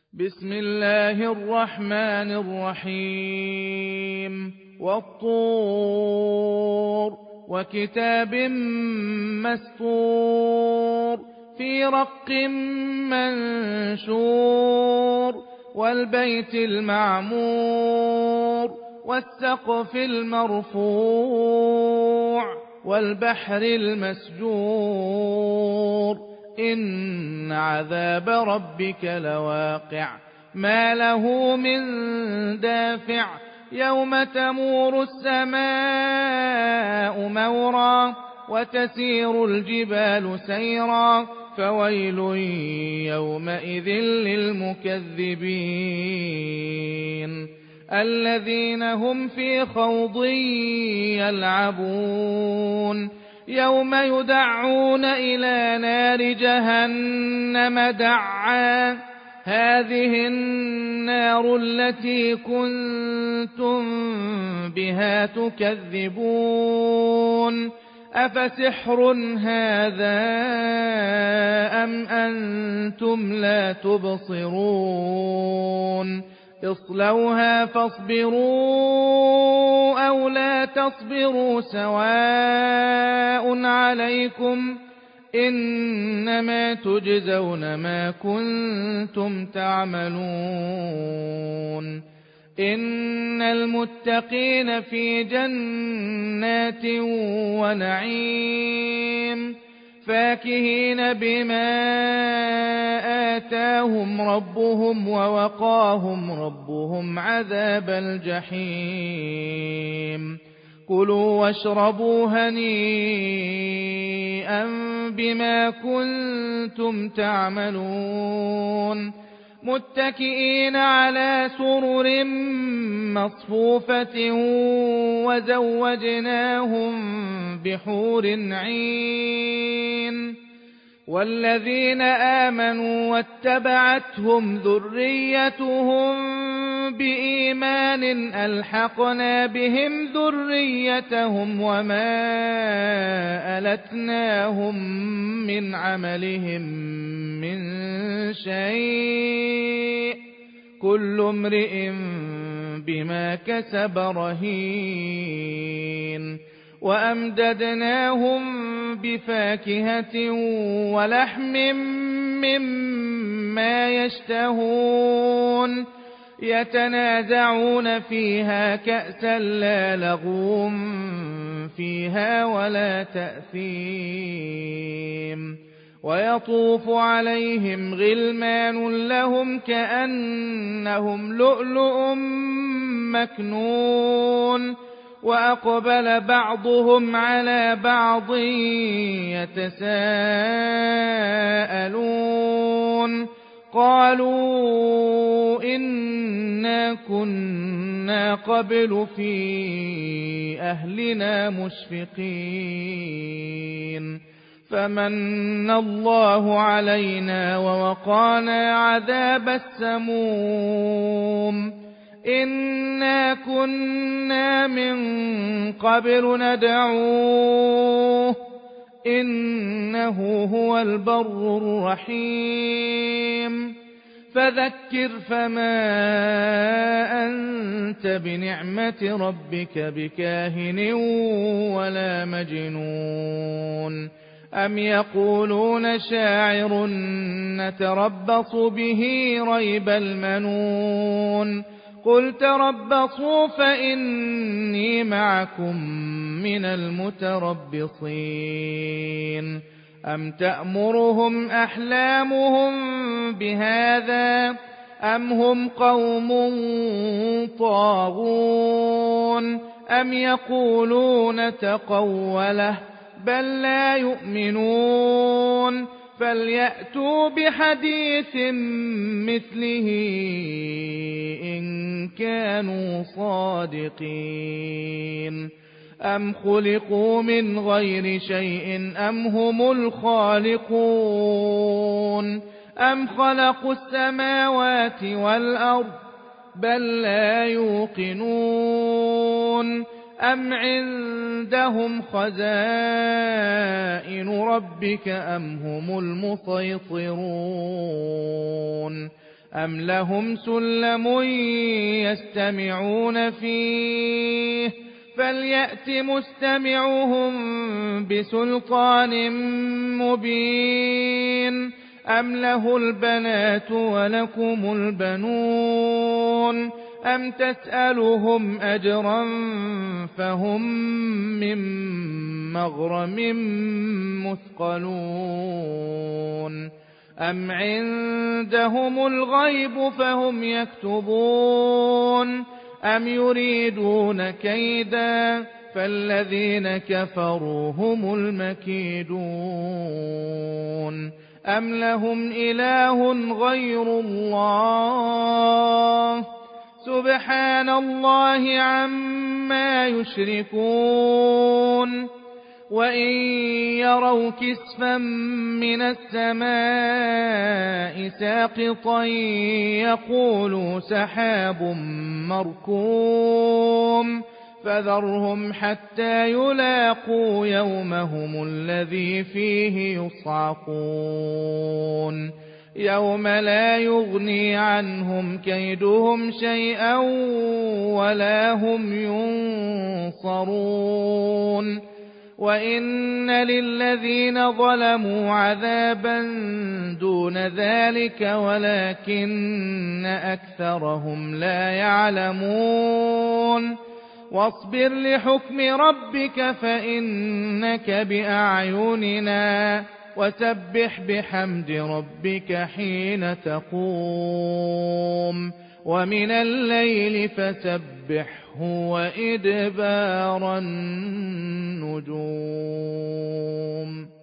بسم الله الرحمن الرحيم والطور وكتاب مسطور في رق منشور والبيت المعمور والسقف المرفوع والبحر المسجور إن عذاب ربك لواقع ما له من دافع يوم تمور السماء مورا وتسير الجبال سيرا فويل يومئذ للمكذبين الذين هم في خوض يلعبون يوم يدعون إلى نار جهنم دعا هذه النار التي كنتم بها تكذبون أفسحر هذا أم أنتم لا تبصرون اصلوها فاصبروا أو لا تصبروا سواء عليكم إنما تجزون ما كنتم تعملون إن المتقين في جنات ونعيم فاكهين بما آتاهم ربهم ووقاهم ربهم عذاب الجحيم كلوا واشربوا هنيئا بما كنتم تعملون متكئين على سرر مصفوفة وزوجناهم بحور عين والذين آمنوا واتبعتهم ذريتهم بإيمان ألحقنا بهم ذريتهم وما ألتناهم من عملهم من شيء كل امرئ بما كسب رهين وأمددناهم بفاكهة ولحم مما يشتهون يتنازعون فيها كأسا لا لغو فيها ولا تأثيم ويطوف عليهم غلمان لهم كأنهم لؤلؤ مكنون وأقبل بعضهم على بعض يتساءلون قالوا إنا كنا قبل في أهلنا مشفقين فمن الله علينا ووقانا عذاب السموم إنا كنا من قبل ندعوه إنه هو البر الرحيم فذكر فما أنت بنعمة ربك بكاهن ولا مجنون أم يقولون شاعر نتربص به ريب المنون قل تربصوا فإني معكم من المتربصين أم تأمرهم أحلامهم بهذا أم هم قوم طاغون أم يقولون تقوله بل لا يؤمنون فليأتوا بحديث مثله إن كانوا صادقين أم خلقوا من غير شيء أم هم الخالقون أم خلقوا السماوات والأرض بل لا يوقنون أم عندهم خزائن ربك أم هم المسيطرون أم لهم سلم يستمعون فيه فليأت مستمعهم بسلطان مبين أم له البنات ولكم البنون أم تسألهم أجرا فهم من مغرم مثقلون أم عندهم الغيب فهم يكتبون أم يريدون كيدا فالذين كفروا هم المكيدون أم لهم إله غير الله سبحان الله عما يشركون وإن يروا كسفا من السماء ساقطا يقولوا سحاب مركوم فذرهم حتى يلاقوا يومهم الذي فيه يصعقون يوم لا يغني عنهم كيدهم شيئا ولا هم ينصرون وإن للذين ظلموا عذابا دون ذلك ولكن أكثرهم لا يعلمون واصبر لحكم ربك فإنك بأعيننا وسبح بحمد ربك حين تقوم ومن الليل فسبحه وإدبار النجوم